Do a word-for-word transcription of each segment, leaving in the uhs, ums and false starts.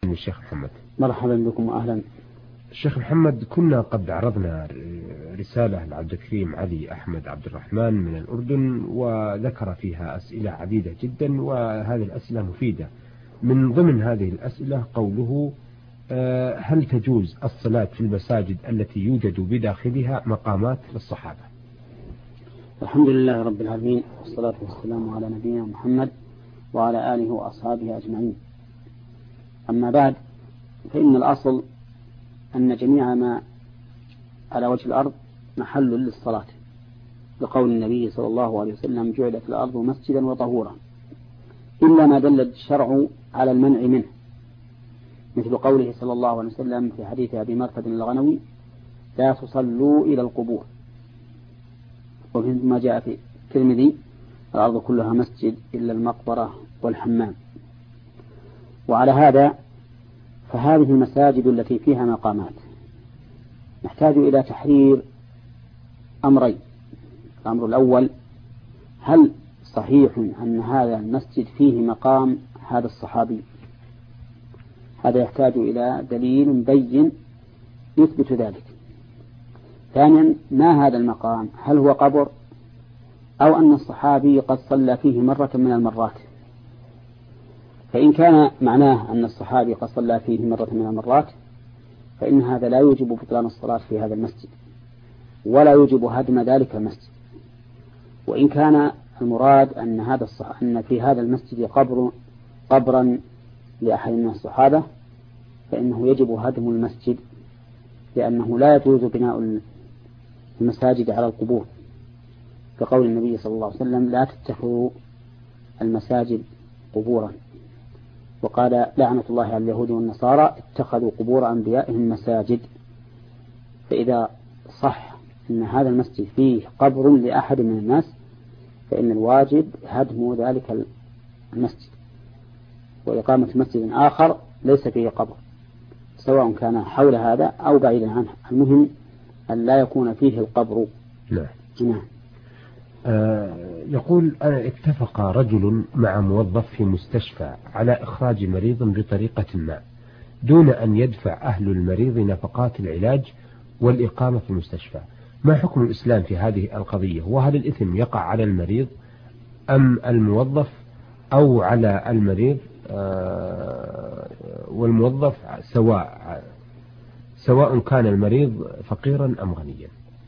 الشيخ محمد. مرحبا بكم وأهلا. الشيخ محمد، كنا قد عرضنا رسالة لعبد الكريم علي أحمد عبد الرحمن من الأردن، وذكر فيها أسئلة عديدة جدا، وهذه الأسئلة مفيدة. من ضمن هذه الأسئلة قوله: هل تجوز الصلاة في المساجد التي يوجد بداخلها مقامات للصحابة؟ الحمد لله رب العالمين، والصلاة والسلام على نبينا محمد وعلى آله وأصحابه أجمعين. أما بعد، فإن الأصل أن جميع ما على وجه الأرض محل للصلاة، لقول النبي صلى الله عليه وسلم: جعلت الأرض مسجدا وطهورا، إلا ما دل الشرع على المنع منه، مثل قوله صلى الله عليه وسلم في حديث أبي مرثد الغنوي: لا تصلوا إلى القبور. وفيما جاء في الترمذي: الأرض كلها مسجد إلا المقبرة والحمام. وعلى هذا فهذه المساجد التي فيها مقامات نحتاج إلى تحرير أمرين. الأمر الأول: هل صحيح أن هذا المسجد فيه مقام هذا الصحابي؟ هذا يحتاج إلى دليل بين يثبت ذلك. ثانيا: ما هذا المقام؟ هل هو قبر أو أن الصحابي قد صلى فيه مرة من المرات؟ فإن كان معناه أن الصحابي قد صلى فيه مرة من المرات، فإن هذا لا يوجب بطلان الصلاة في هذا المسجد، ولا يوجب هدم ذلك المسجد. وإن كان المراد أن هذا الصح... أن في هذا المسجد قبر قبرا لأحد من الصحابة، فإنه يجب هدم المسجد، لأنه لا يجوز بناء المساجد على القبور، كقول النبي صلى الله عليه وسلم: لا تتخذوا المساجد قبورا. وقال: لعنة الله على اليهود والنصارى اتخذوا قبور أنبيائهم مساجد. فإذا صح أن هذا المسجد فيه قبر لأحد من الناس، فإن الواجب هدم ذلك المسجد وإقامة مسجد آخر ليس فيه قبر، سواء كان حول هذا أو بعيدا عنه. المهم أن لا يكون فيه القبر. لا. نعم. آه يقول: أنا اتفق رجل مع موظف في مستشفى على إخراج مريض بطريقة ما دون أن يدفع أهل المريض نفقات العلاج والإقامة في المستشفى. ما حكم الإسلام في هذه القضية؟ وهل الإثم يقع على المريض أم الموظف أو على المريض آه والموظف سواء سواء كان المريض فقيرا أم غنيا؟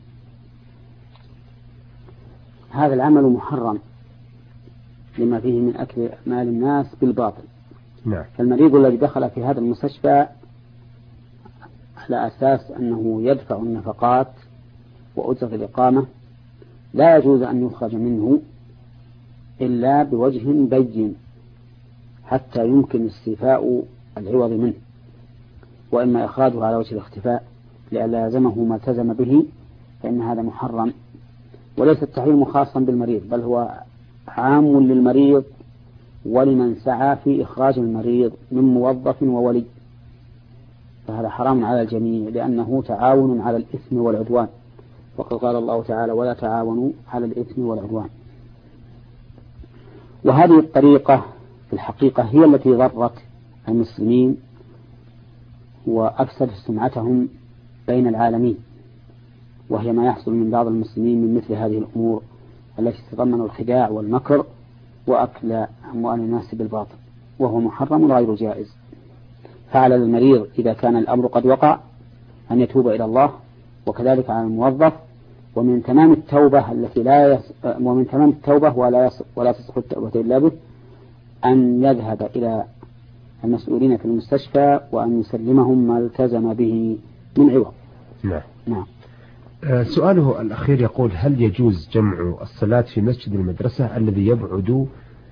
هذا العمل محرم لما فيه من أكل مال الناس بالباطل. نعم. فالمريض الذي دخل في هذا المستشفى على أساس أنه يدفع النفقات وأجرة الإقامة لا يجوز أن يخرج منه إلا بوجه بين حتى يمكن استيفاء العوض منه، وإما إخراجه على وجه الاختفاء لئلا يلزمه ما التزم به، فإن هذا محرم. وليس التحريم خاصا بالمريض، بل هو عام للمريض ولمن سعى في إخراج المريض من موظف وولي، فهذا حرام على الجميع، لأنه تعاون على الإثم والعدوان، وقد قال الله تعالى: ولا تعاونوا على الإثم والعدوان. وهذه الطريقة في الحقيقة هي التي ضرت المسلمين وأفسدت سمعتهم بين العالمين، وهي ما يحصل من بعض المسلمين من مثل هذه الأمور التي تتضمن الخداع والمكر وأكل أموال الناس بالباطل، وهو محرم غير جائز. فعلى المريض إذا كان الأمر قد وقع أن يتوب إلى الله، وكذلك على الموظف. ومن تمام التوبة التي لا يص... ومن تمام التوبة ولا يص... ولا تصح التوبة إلا به أن يذهب إلى المسؤولين في المستشفى وأن يسلمهم ما التزم به من عوض. نعم. نعم. سؤاله الأخير يقول: هل يجوز جمع الصلاة في مسجد المدرسة الذي يبعد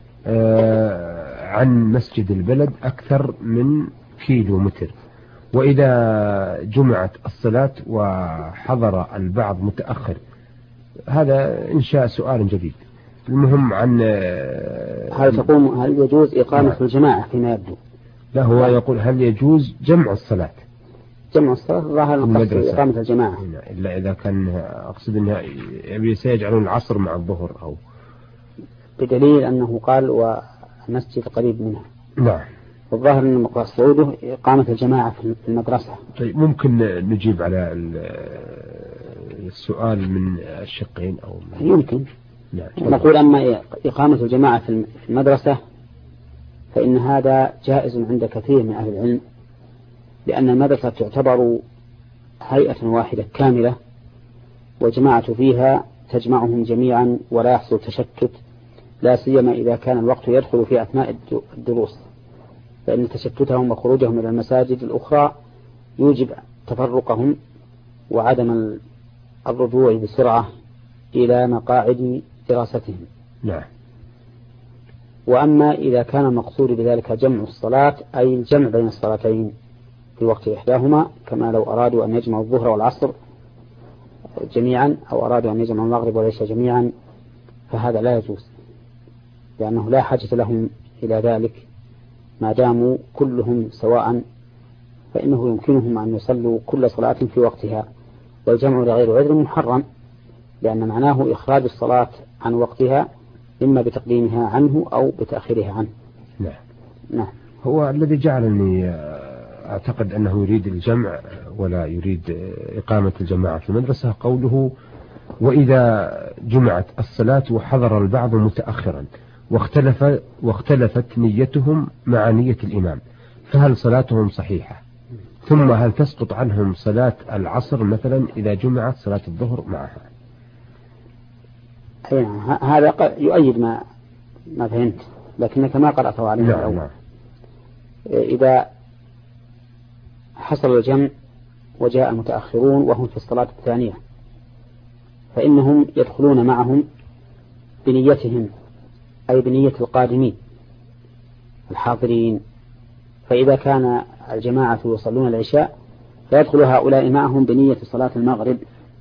عن مسجد البلد أكثر من كيلو متر؟ وإذا جمعت الصلاة وحضر البعض متأخر، هذا إنشاء سؤال جديد. المهم عن هل تقوم هل يجوز إقامة نعم. الجماعة فيما يبدو؟ لا، هو يقول: هل يجوز جمع الصلاة؟ جمع الصلاة ظاهر المدرسة إقامة الجماعة، إلا إذا كان أقصد أنها سيجعلون العصر مع الظهر، أو بدليل أنه قال والمسجد قريب منها. نعم. الظاهر أن مقصوده إقامة الجماعة في المدرسة. طيب ممكن نجيب على السؤال من الشقين أو من يمكن. نعم. نقول أما إقامة الجماعة في المدرسة فإن هذا جائز عند كثير من أهل العلم، لأن المدرسة تعتبر هيئة واحدة كاملة، والجماعة فيها تجمعهم جميعا ولا يحصل تشتت، لا سيما إذا كان الوقت يدخل في أثناء الدروس، فإن تشتتهم وخروجهم إلى المساجد الأخرى يوجب تفرقهم وعدم الرجوع بسرعة إلى مقاعد دراستهم. نعم. وأما إذا كان المقصود بذلك جمع الصلاة أي الجمع بين الصلاتين في وقت إحداهما، كما لو أرادوا أن يجمعوا الظهر والعصر جميعا أو أرادوا أن يجمعوا المغرب والعشاء جميعا، فهذا لا يجوز، لأنه لا حاجة لهم إلى ذلك ما داموا كلهم سواء، فإنه يمكنهم أن يصلوا كل صلاة في وقتها، والجمع لغير عذر محرم، لأن معناه إخراج الصلاة عن وقتها إما بتقديمها عنه أو بتأخيرها عنه. نعم. نعم. هو الذي جعلني أعتقد أنه يريد الجمع ولا يريد إقامة الجماعة في المدرسة قوله: وإذا جمعت الصلاة وحضر البعض متأخرا واختلف واختلفت نيتهم مع نية الإمام، فهل صلاتهم صحيحة؟ ثم هل تسقط عنهم صلاة العصر مثلا إذا جمعت صلاة الظهر معها؟ هذا يؤيد ما ما فهمت، لكنك ما قرأته عليه. نعم. نعم. إذا حصل الجمع وجاء المتأخرون وهم في الصلاة الثانية، فإنهم يدخلون معهم بنيتهم أي بنية القادمين الحاضرين، فإذا كان الجماعة يصلون العشاء فيدخل هؤلاء معهم بنية صلاة المغرب،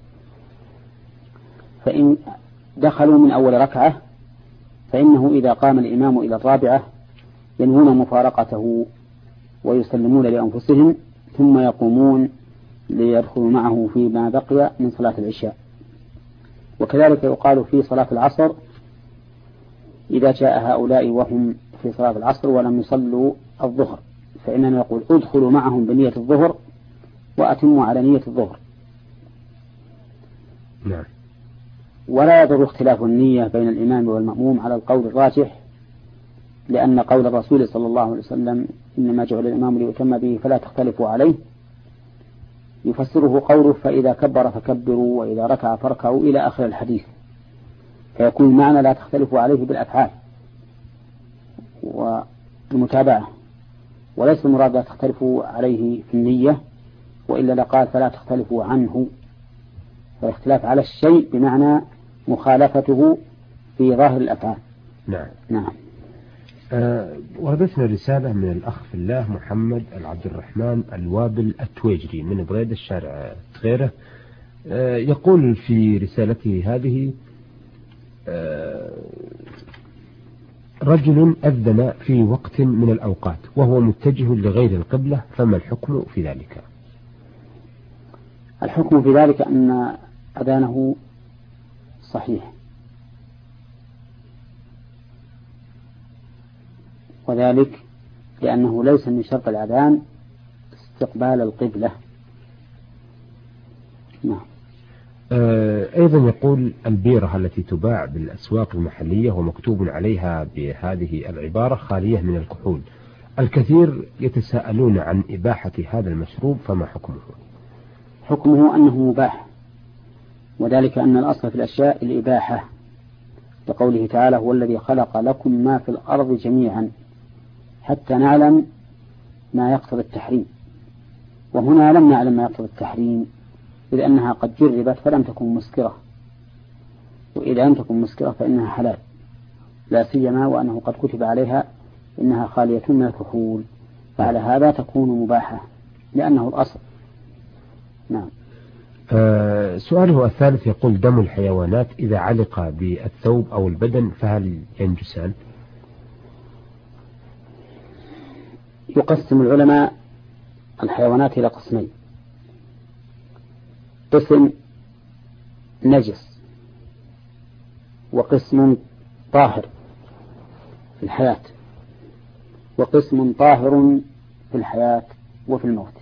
فإن دخلوا من أول ركعة فإنه إذا قام الإمام إلى الرابعة ينوون مفارقته ويسلمون لأنفسهم ثم يقومون ليدخلوا معه فيما بقي من صلاة العشاء. وكذلك يقال في صلاة العصر إذا جاء هؤلاء وهم في صلاة العصر ولم يصلوا الظهر فإننا نقول ادخلوا معهم بنية الظهر وأتموا على نية الظهر. نعم. ولا يضر اختلاف النية بين الإمام والمأموم على القول الراجح، لأن قول الرسول صلى الله عليه وسلم إنما جعل الإمام ليتم به فلا تختلفوا عليه يفسره قوله: فإذا كبر فكبروا وإذا ركع فاركعوا إلى آخر الحديث، فيكون المعنى لا تختلفوا عليه بالأفعال والمتابعة، وليس المراد لا تختلفوا عليه في النية، وإلا لقال فلا تختلفوا عنه، فالاختلاف على الشيء بمعنى مخالفته في ظاهر الأفعال. نعم. نعم. أه وردتنا رسالة من الأخ في الله محمد العبد الرحمن الوابل التويجري من بريدة الشارع تغيره. أه يقول في رسالته هذه: أه رجل أذن في وقت من الأوقات وهو متجه لغير القبلة، فما الحكم في ذلك؟ الحكم في ذلك أن أذانه صحيح، وذلك لأنه ليس من شرط الأذان استقبال القبلة. نعم. أيضا يقول: البيرة التي تباع بالأسواق المحلية ومكتوب عليها بهذه العبارة خالية من الكحول، الكثير يتساءلون عن إباحة هذا المشروب، فما حكمه؟ حكمه أنه مباح، وذلك أن الأصل في الأشياء الإباحة، لقوله تعالى: هو الذي خلق لكم ما في الأرض جميعا حتى نعلم ما يقتضي التحريم، وهنا لم نعلم ما يقتضي التحريم إذ أنها قد جربت فلم تكن مسكرة، وإذا لم تكن مسكرة فإنها حلال، لا سيما وأنه قد كتب عليها إنها خالية من الكحول، فعلى هذا تكون مباحة لأنه الأصل. نعم. أه سؤاله الثالث يقول: دم الحيوانات إذا علق بالثوب أو البدن فهل ينجسان؟ يقسم العلماء الحيوانات إلى قسمين: قسم نجس وقسم طاهر في الحياة. وقسم طاهر في الحياة وفي الموت.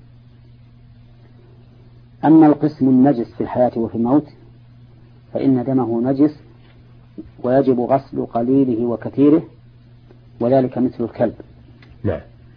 أما القسم النجس في الحياة وفي الموت فإن دمه نجس ويجب غسل قليله وكثيره، وذلك مثل الكلب. نعم.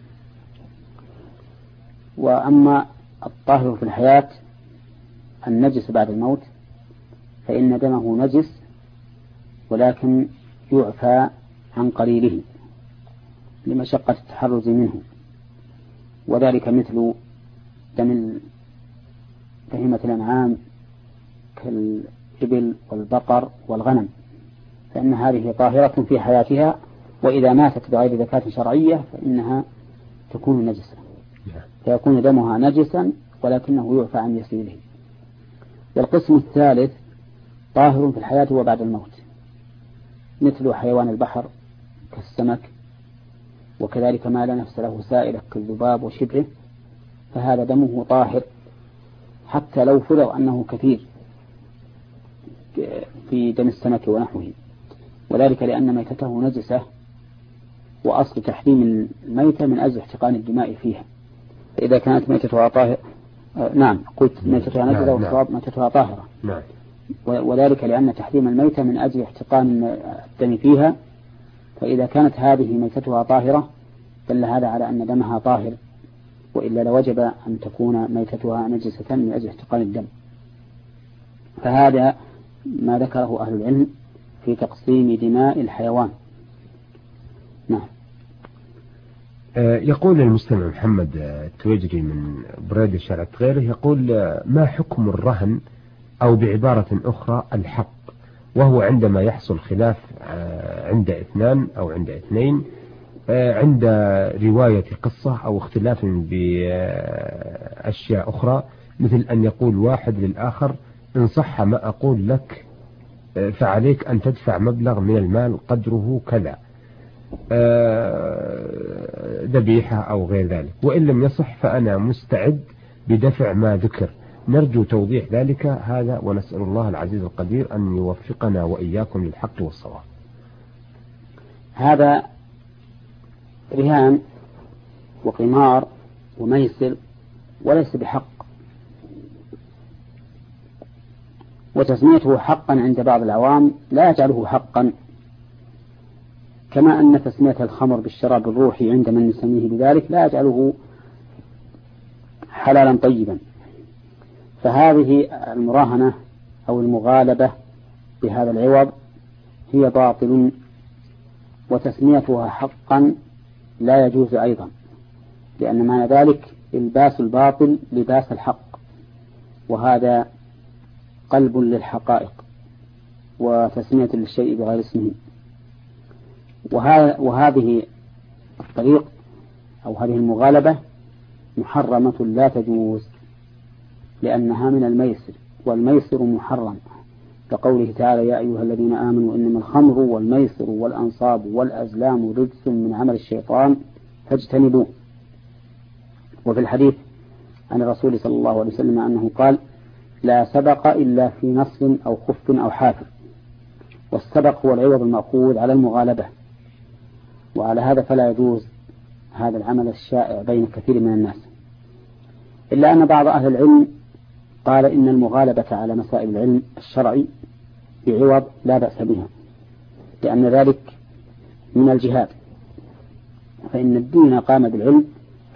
وأما الطاهر في الحياة النجس بعد الموت فإن دمه نجس ولكن يعفى عن قليله لمشقة التحرز منه، وذلك مثل دم بهيمة الأنعام كالإبل والبقر والغنم، فإن هذه طاهرة في حياتها، وإذا ماتت بغير زكاة شرعية فإنها تكون نجسة، فيكون دمها نجسا ولكنه يعفى عن يسيره. والقسم الثالث طاهر في الحياة وبعد الموت، مثل حيوان البحر كالسمك، وكذلك ما لا نفس له سائلة كالذباب وشبهه، فهذا دمه طاهر حتى لو فرض أنه كثير في دم السمك ونحوه، وذلك لأن ميتته نجسة، وأصل تحريم الميتة من أجل احتقان الدماء فيها. فإذا كانت ميتتها طاهرة، نعم قلت ميتتها نجسة والصواب ميتتها طاهرة، نعم. وذلك لأن تحريم الميتة من أجل احتقان الدم فيها، فإذا كانت هذه ميتتها طاهرة دل هذا على أن دمها طاهر، وإلا لوجب أن تكون ميتتها نجسة من أجل احتقان الدم. فهذا ما ذكره أهل العلم في تقسيم دماء الحيوان. نعم. يقول المستمع محمد التويجري من بريد شارع غيره، يقول ما حكم الرهن أو بعبارة أخرى الحق، وهو عندما يحصل خلاف عند اثنان أو عند اثنين عند رواية قصة أو اختلاف بأشياء أخرى، مثل أن يقول واحد للآخر إن صح ما أقول لك فعليك أن تدفع مبلغ من المال قدره كذا، ذبيحة أو غير ذلك، وإن لم يصح فأنا مستعد بدفع ما ذكر. نرجو توضيح ذلك هذا، ونسأل الله العزيز القدير أن يوفقنا وإياكم للحق والصواب. هذا رهان وقمار وميسر وليس بحق، وتسميته حقا عند بعض العوام لا يجعله حقا، كما أن تسمية الخمر بالشراب الروحي عند من يسميه بذلك لا يجعله حلالا طيبا. فهذه المراهنة أو المغالبة بهذا العوض هي باطل، وتسميتها حقا لا يجوز أيضا، لأن معنى ذلك الباس الباطل لباس الحق، وهذا قلب للحقائق وتسمية للشيء بغير اسمه. وهذه الطريق أو هذه المغالبة محرمة لا تجوز، لأنها من الميسر، والميسر محرم، كقوله تعالى يا أيها الذين آمنوا إنما الخمر والميسر والأنصاب والأزلام رجس من عمل الشيطان فاجتنبوه. وفي الحديث عن الرسول صلى الله عليه وسلم أنه قال لا سبق إلا في نص أو خف أو حافر، والسبق هو العوض المأخوذ على المغالبة، وعلى هذا فلا يجوز هذا العمل الشائع بين كثير من الناس، إلا أن بعض أهل العلم قال إن المغالبة على مسائل العلم الشرعي بعوض لا بأس بها، لأن ذلك من الجهاد، فإن الدين قام بالعلم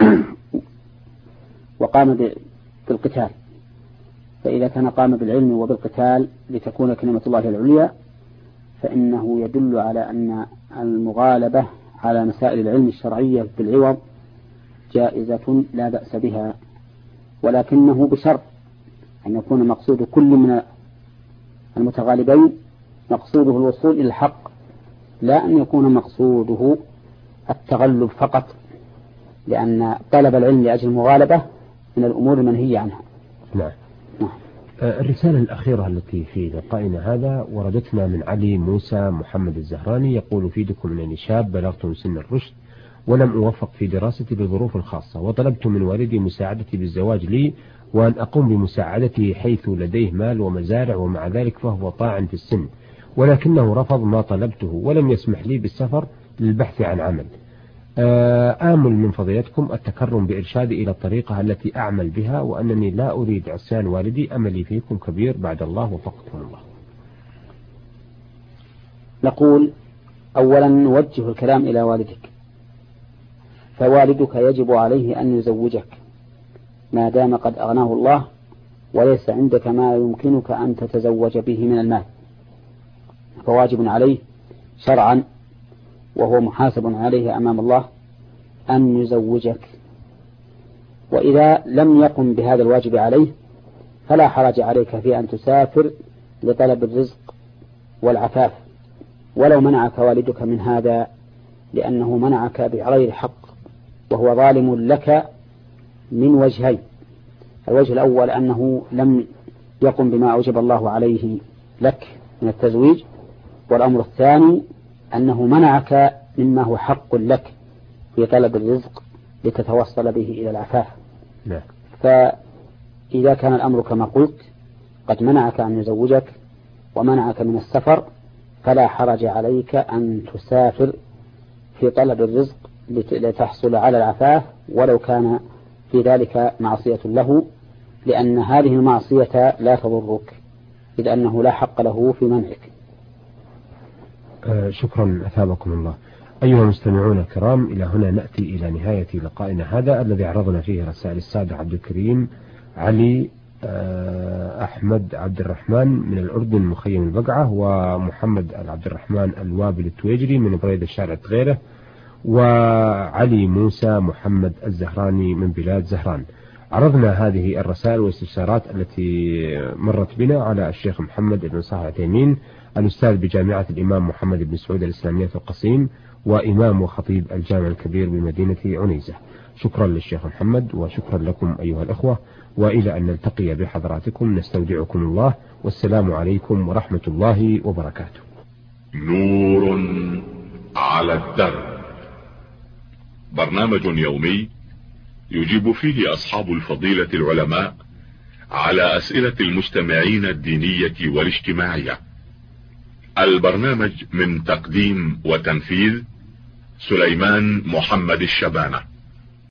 وقام بالقتال، فإذا كان قام بالعلم وبالقتال لتكون كلمة الله العليا فإنه يدل على أن المغالبة على مسائل العلم الشرعية بالعوض جائزة لا بأس بها، ولكنه بشرط أن يكون مقصود كل من المتغالبين مقصوده الوصول إلى الحق، لا أن يكون مقصوده التغلب فقط، لأن طلب العلم لأجل المغالبة من الأمور المنهية عنها. نعم. نعم. الرسالة الأخيرة التي في لقائنا هذا وردتنا من علي موسى محمد الزهراني، يقول فيدكم أنني شاب بلغت من سن الرشد ولم أوفق في دراستي بظروف خاصة، وطلبت من والدي مساعدتي بالزواج لي وأن أقوم بمساعدته حيث لديه مال ومزارع، ومع ذلك فهو طاعن في السن، ولكنه رفض ما طلبته ولم يسمح لي بالسفر للبحث عن عمل. آمل من فضيلتكم التكرم بإرشادي إلى الطريقة التي أعمل بها، وأنني لا أريد عصيان والدي. أملي فيكم كبير، بعد الله وفقكم الله. نقول أولا نوجه الكلام إلى والدك، فوالدك يجب عليه أن يزوجك ما دام قد أغناه الله وليس عندك ما يمكنك أن تتزوج به من المال، فواجب عليه شرعا وهو محاسب عليه أمام الله أن يزوجك. وإذا لم يقم بهذا الواجب عليه فلا حرج عليك في أن تسافر لطلب الرزق والعفاف، ولو منعك والدك من هذا لأنه منعك بغير حق وهو ظالم لك من وجهين. الوجه الأول أنه لم يقم بما أوجب الله عليه لك من التزويج، والأمر الثاني أنه منعك مما هو حق لك في طلب الرزق لتتوصل به إلى العفاف. لا. فإذا كان الأمر كما قلت قد منعك أن يزوجك ومنعك من السفر فلا حرج عليك أن تسافر في طلب الرزق لتحصل على العفاف ولو كان في ذلك معصية له، لأن هذه المعصية لا تضرك إذ أنه لا حق له في منعك. آه شكرا أثابكم الله. أيها المستمعون الكرام، إلى هنا نأتي إلى نهاية لقائنا هذا الذي عرضنا فيه رسائل السادة عبد الكريم علي آه أحمد عبد الرحمن من الأردن مخيم البقعة، ومحمد عبد الرحمن الوابل التويجري من بريد الشارع غيره، وعلي موسى محمد الزهراني من بلاد زهران. عرضنا هذه الرسائل والاستفسارات التي مرت بنا على الشيخ محمد بن صالح العثيمين الأستاذ بجامعة الإمام محمد بن سعود الإسلامية في القصيم وإمام وخطيب الجامع الكبير بمدينة عنيزة. شكرا للشيخ محمد وشكرا لكم أيها الأخوة، وإلى أن نلتقي بحضراتكم نستودعكم الله، والسلام عليكم ورحمة الله وبركاته. نور على الدرب، برنامج يومي يجيب فيه أصحاب الفضيلة العلماء على أسئلة المستمعين الدينية والاجتماعية. البرنامج من تقديم وتنفيذ سليمان محمد الشبانة.